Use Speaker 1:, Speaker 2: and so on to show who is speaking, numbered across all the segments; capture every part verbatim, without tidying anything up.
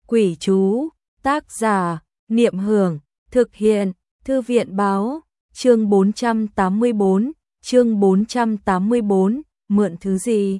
Speaker 1: Quỷ chú, tác giả, Niệm Hưởng, thực hiện, Thư viện báo, chương bốn trăm tám mươi bốn, chương bốn trăm tám mươi bốn, mượn thứ gì?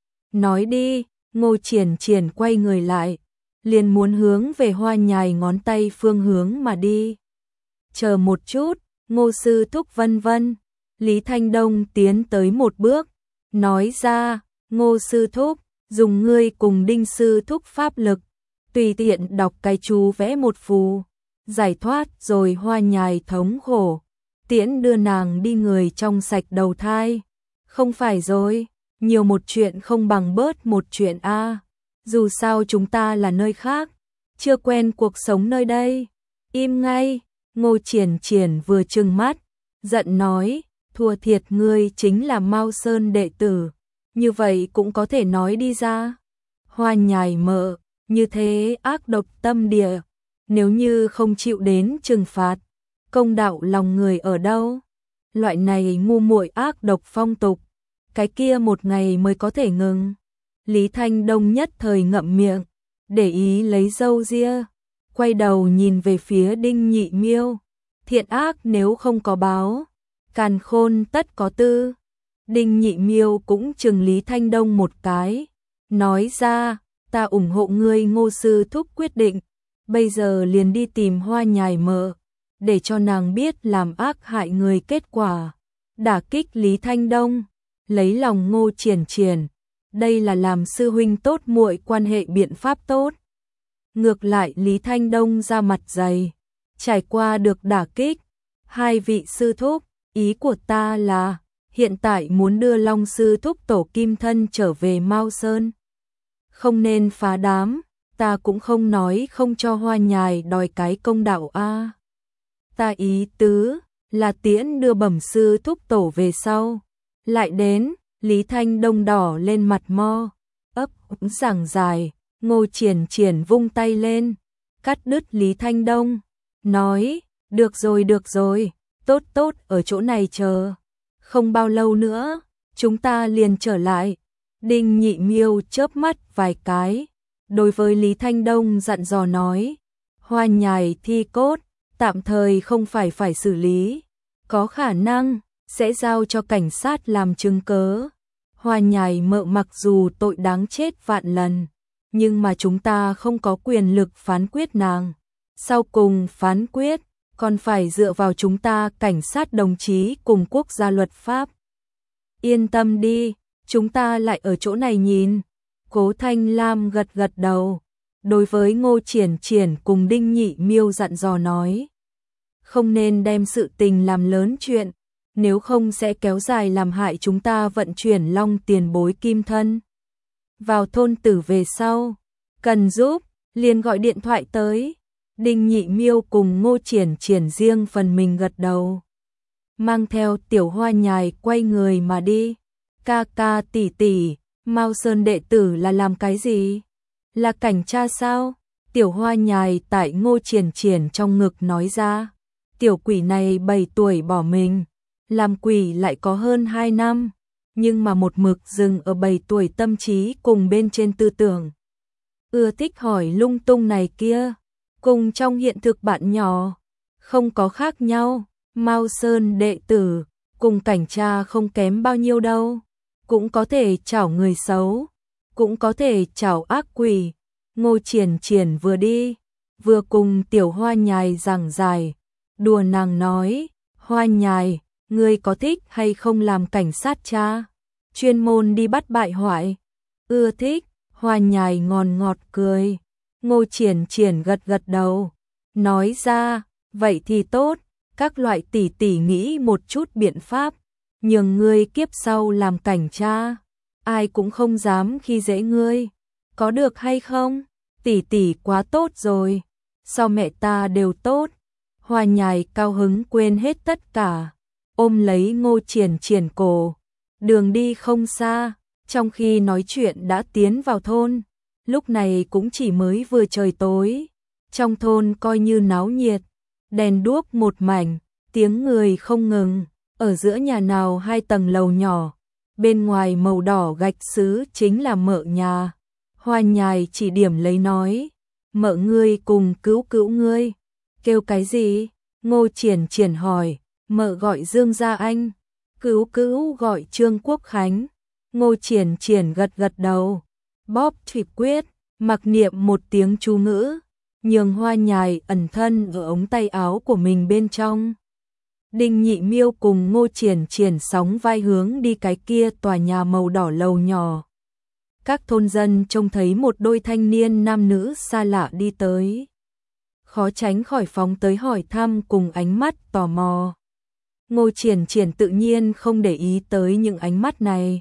Speaker 1: Nói đi, Ngô Triển Triển quay người lại, liền muốn hướng về Hoa Nhài ngón tay phương hướng mà đi. Chờ một chút, Ngô sư thúc vân vân. Lý Thanh Đông tiến tới một bước, nói ra, Ngô sư thúc, dùng ngươi cùng Đinh sư thúc pháp lực, tùy tiện đọc cái chú vẽ một phù, giải thoát rồi Hoa Nhài thống khổ, tiễn đưa nàng đi người trong sạch đầu thai. Không phải rồi, nhiều một chuyện không bằng bớt một chuyện a. Dù sao chúng ta là nơi khác, chưa quen cuộc sống nơi đây. Im ngay, Ngô Triển Triển vừa trừng mắt, giận nói, thua thiệt ngươi chính là Mao Sơn đệ tử, như vậy cũng có thể nói đi ra. Hoa Nhài mợ, như thế ác độc tâm địa, nếu như không chịu đến trừng phạt, công đạo lòng người ở đâu? Loại này ngu muội ác độc phong tục, cái kia một ngày mới có thể ngừng. Lý Thanh Đông nhất thời ngậm miệng, để ý lấy râu ria, quay đầu nhìn về phía Đinh Nhị Miêu, thiện ác nếu không có báo, càn khôn tất có tư. Đinh Nhị Miêu cũng chừng Lý Thanh Đông một cái, nói ra, ta ủng hộ ngươi Ngô sư thúc quyết định, bây giờ liền đi tìm Hoa Nhài mợ, để cho nàng biết làm ác hại người kết quả. Đả kích Lý Thanh Đông, lấy lòng Ngô Triển Triển, đây là làm sư huynh tốt muội quan hệ biện pháp tốt. Ngược lại Lý Thanh Đông ra mặt dày, trải qua được đả kích, hai vị sư thúc, ý của ta là, hiện tại muốn đưa Long sư thúc tổ kim thân trở về Mao Sơn. Không nên phá đám, ta cũng không nói không cho Hoa Nhài đòi cái công đạo a. Ta ý tứ là tiễn đưa bẩm sư thúc tổ về sau. Lại đến, Lý Thanh Đông đỏ lên mặt mo, ấp úng giảng dài, Ngô Triển Triển vung tay lên, cắt đứt Lý Thanh Đông, nói, được rồi được rồi, tốt tốt ở chỗ này chờ, không bao lâu nữa, chúng ta liền trở lại. Đinh Nhị Miêu chớp mắt vài cái, đối với Lý Thanh Đông dặn dò nói, Hoa Nhài thi cốt, tạm thời không phải phải xử lý, có khả năng sẽ giao cho cảnh sát làm chứng cớ. Hoa Nhài mợ mặc dù tội đáng chết vạn lần, nhưng mà chúng ta không có quyền lực phán quyết nàng. Sau cùng phán quyết, còn phải dựa vào chúng ta cảnh sát đồng chí cùng quốc gia luật pháp. Yên tâm đi, chúng ta lại ở chỗ này nhìn. Cố Thanh Lam gật gật đầu, đối với Ngô Triển Triển cùng Đinh Nhị Miêu dặn dò nói, không nên đem sự tình làm lớn chuyện, nếu không sẽ kéo dài làm hại chúng ta vận chuyển long tiền bối kim thân. Vào thôn tử về sau, cần giúp, liền gọi điện thoại tới. Đinh Nhị Miêu cùng Ngô Triển Triển riêng phần mình gật đầu, mang theo tiểu Hoa Nhài quay người mà đi. Ca ca tỷ tỷ, Mao Sơn đệ tử là làm cái gì? Là cảnh tra sao? Tiểu Hoa Nhài tại Ngô Triển Triển trong ngực nói ra, tiểu quỷ này bảy tuổi bỏ mình, làm quỷ lại có hơn hai năm, nhưng mà một mực dừng ở bảy tuổi tâm trí cùng bên trên tư tưởng. Ưa thích hỏi lung tung này kia, cùng trong hiện thực bạn nhỏ, không có khác nhau. Mao Sơn đệ tử, cùng cảnh tra không kém bao nhiêu đâu, cũng có thể chảo người xấu, cũng có thể chảo ác quỷ. Ngô Triển Triển vừa đi, vừa cùng tiểu Hoa Nhài giảng giải, đùa nàng nói, Hoa Nhài, ngươi có thích hay không làm cảnh sát cha, chuyên môn đi bắt bại hoại? Ưa thích. Hoa Nhài ngon ngọt cười. Ngô Triển Triển gật gật đầu, nói ra, vậy thì tốt, các loại tỷ tỷ nghĩ một chút biện pháp, nhường ngươi kiếp sau làm cảnh cha, ai cũng không dám khi dễ ngươi, có được hay không? Tỷ tỷ quá tốt rồi, sao mẹ ta đều tốt. Hoa Nhài cao hứng quên hết tất cả, ôm lấy Ngô Triển Triển cổ. Đường đi không xa, trong khi nói chuyện đã tiến vào thôn, lúc này cũng chỉ mới vừa trời tối, trong thôn coi như náo nhiệt, đèn đuốc một mảnh, tiếng người không ngừng, ở giữa nhà nào hai tầng lầu nhỏ, bên ngoài màu đỏ gạch sứ chính là mợ nhà. Hoa Nhài chỉ điểm lấy nói, Mợ ngươi cùng cứu cứu ngươi. Kêu cái gì? Ngô Triển Triển hỏi. Mợ gọi Dương Gia Anh, cứu cứu gọi Trương Quốc Khánh. Ngô Triển Triển gật gật đầu, bóp thủy quyết, mặc niệm một tiếng chú ngữ, nhường hoa nhài ẩn thân ở ống tay áo của mình bên trong. Đinh Nhị Miêu cùng Ngô Triển Triển sóng vai hướng đi cái kia tòa nhà màu đỏ lầu nhỏ. Các thôn dân trông thấy một đôi thanh niên nam nữ xa lạ đi tới, khó tránh khỏi phóng tới hỏi thăm cùng ánh mắt tò mò. Ngô Triển Triển tự nhiên không để ý tới những ánh mắt này,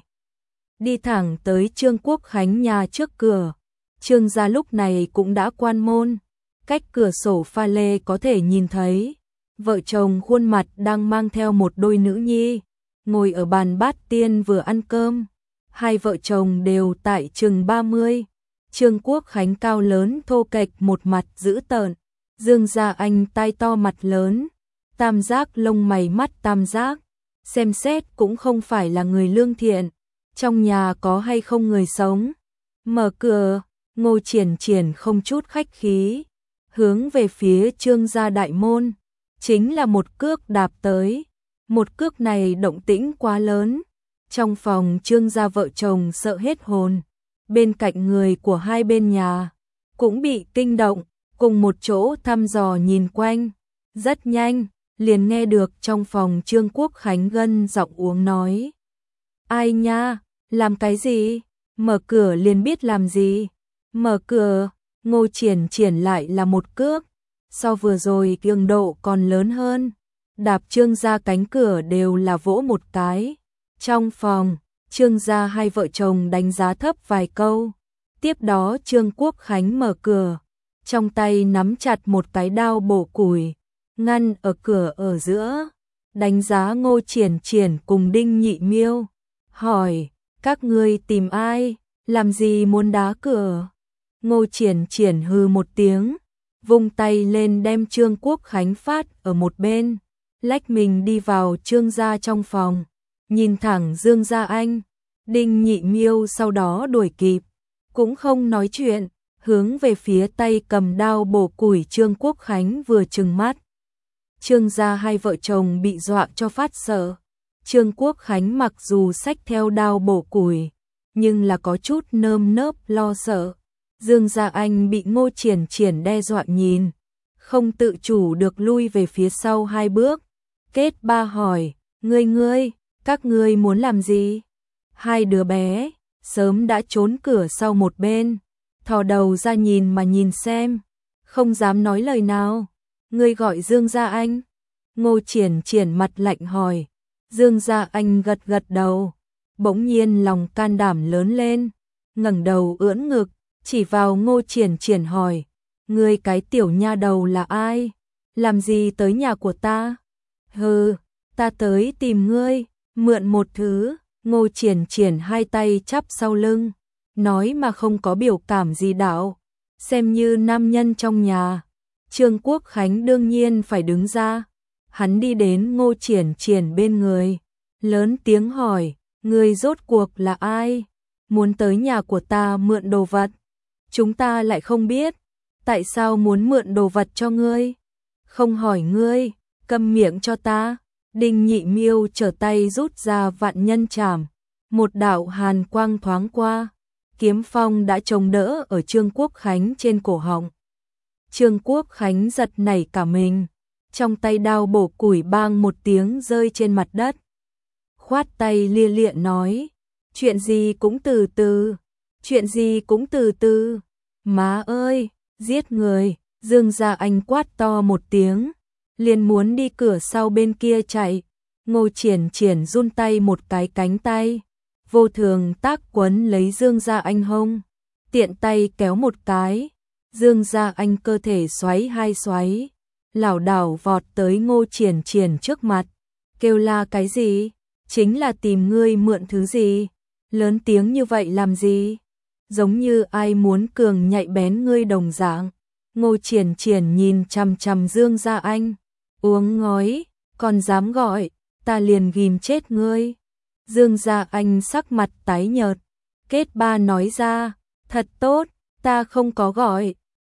Speaker 1: đi thẳng tới Trương Quốc Khánh nhà trước cửa. Trương gia lúc này cũng đã quan môn, cách cửa sổ pha lê có thể nhìn thấy vợ chồng khuôn mặt đang mang theo một đôi nữ nhi, ngồi ở bàn bát tiên vừa ăn cơm. Hai vợ chồng đều tại chừng ba mươi. Trương Quốc Khánh cao lớn thô kệch, một mặt dữ tợn. Dương Gia Anh tai to mặt lớn, tam giác lông mày mắt tam giác, xem xét cũng không phải là người lương thiện. Trong nhà có hay không người sống? Mở cửa. Ngô Triển Triển không chút khách khí, hướng về phía Trương gia đại môn, chính là một cước đạp tới. Một cước này động tĩnh quá lớn, trong phòng Trương gia vợ chồng sợ hết hồn, bên cạnh người của hai bên nhà cũng bị kinh động, cùng một chỗ thăm dò nhìn quanh. Rất nhanh, liền nghe được trong phòng Trương Quốc Khánh gân giọng uống nói: "Ai nha, làm cái gì? Mở cửa liền biết làm gì? Mở cửa." Ngô Triển Triển lại là một cước, so vừa rồi cường độ còn lớn hơn, đạp Trương gia cánh cửa đều là vỗ một cái. Trong phòng, Trương gia hai vợ chồng đánh giá thấp vài câu. Tiếp đó Trương Quốc Khánh mở cửa, trong tay nắm chặt một cái đao bổ củi, ngăn ở cửa ở giữa, đánh giá Ngô Triển Triển cùng Đinh Nhị Miêu, hỏi: "Các ngươi tìm ai, làm gì muốn đá cửa?" Ngô Triển Triển hừ một tiếng, vung tay lên đem Trương Quốc Khánh phát ở một bên, lách mình đi vào Trương gia trong phòng, nhìn thẳng Dương Gia Anh. Đinh Nhị Miêu sau đó đuổi kịp, cũng không nói chuyện, hướng về phía tay cầm đao bổ củi Trương Quốc Khánh vừa trừng mắt. Trương gia hai vợ chồng bị dọa cho phát sợ. Trương Quốc Khánh mặc dù xách theo đao bổ củi, nhưng là có chút nơm nớp lo sợ. Dương Gia Anh bị Ngô Triển Triển đe dọa nhìn, không tự chủ được lui về phía sau hai bước. Kết ba hỏi: "Ngươi ngươi, các ngươi muốn làm gì?" Hai đứa bé sớm đã trốn cửa sau một bên, thò đầu ra nhìn mà nhìn xem, không dám nói lời nào. "Ngươi gọi Dương Gia Anh?" Ngô Triển Triển mặt lạnh hỏi. Dương Gia Anh gật gật đầu, bỗng nhiên lòng can đảm lớn lên, ngẩng đầu ưỡn ngực, chỉ vào Ngô Triển Triển hỏi: "Ngươi cái tiểu nha đầu là ai? Làm gì tới nhà của ta?" "Hừ, ta tới tìm ngươi, mượn một thứ." Ngô Triển Triển hai tay chắp sau lưng, nói mà không có biểu cảm gì đạo, xem như nam nhân trong nhà. Trương Quốc Khánh đương nhiên phải đứng ra, hắn đi đến Ngô Triển Triển bên người, lớn tiếng hỏi: "Ngươi rốt cuộc là ai? Muốn tới nhà của ta mượn đồ vật? Chúng ta lại không biết, tại sao muốn mượn đồ vật cho ngươi? Không hỏi ngươi, câm miệng cho ta." Đinh Nhị Miêu trở tay rút ra vạn nhân trảm, một đạo hàn quang thoáng qua, kiếm phong đã chống đỡ ở Trương Quốc Khánh trên cổ họng. Trương Quốc Khánh giật nảy cả mình, trong tay đao bổ củi bang một tiếng rơi trên mặt đất. Khoát tay lia lịa nói: "Chuyện gì cũng từ từ, chuyện gì cũng từ từ." "Má ơi, giết người!" Dương Gia Anh quát to một tiếng, liền muốn đi cửa sau bên kia chạy. Ngô Triển Triển run tay một cái cánh tay, vô thường tác quấn lấy Dương Gia Anh hông, tiện tay kéo một cái. Dương Gia Anh cơ thể xoáy hai xoáy, lảo đảo vọt tới Ngô Triển Triển trước mặt, kêu la: "Cái gì? Chính là tìm ngươi mượn thứ gì? Lớn tiếng như vậy làm gì? Giống như ai muốn cường nhạy bén ngươi đồng dạng." Ngô Triển Triển nhìn chằm chằm Dương Gia Anh, uống ngói: "Còn dám gọi, ta liền ghim chết ngươi." Dương Gia Anh sắc mặt tái nhợt. Kết ba nói ra: "Thật tốt, ta không có gọi,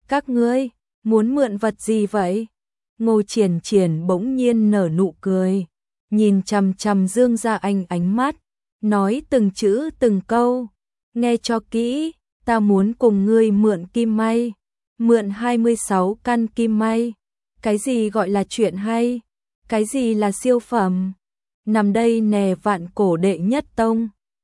Speaker 1: Các ngươi, muốn mượn vật gì vậy? Ngô Triển Triển bỗng nhiên nở nụ cười, nhìn chằm chằm Dương Gia Anh ánh mắt, nói từng chữ từng câu, nghe cho kỹ, ta muốn cùng ngươi mượn kim may, mượn hai mươi sáu căn kim may. Cái gì gọi là chuyện hay? Cái gì là siêu phẩm? Nằm đây nè vạn cổ đệ nhất tông.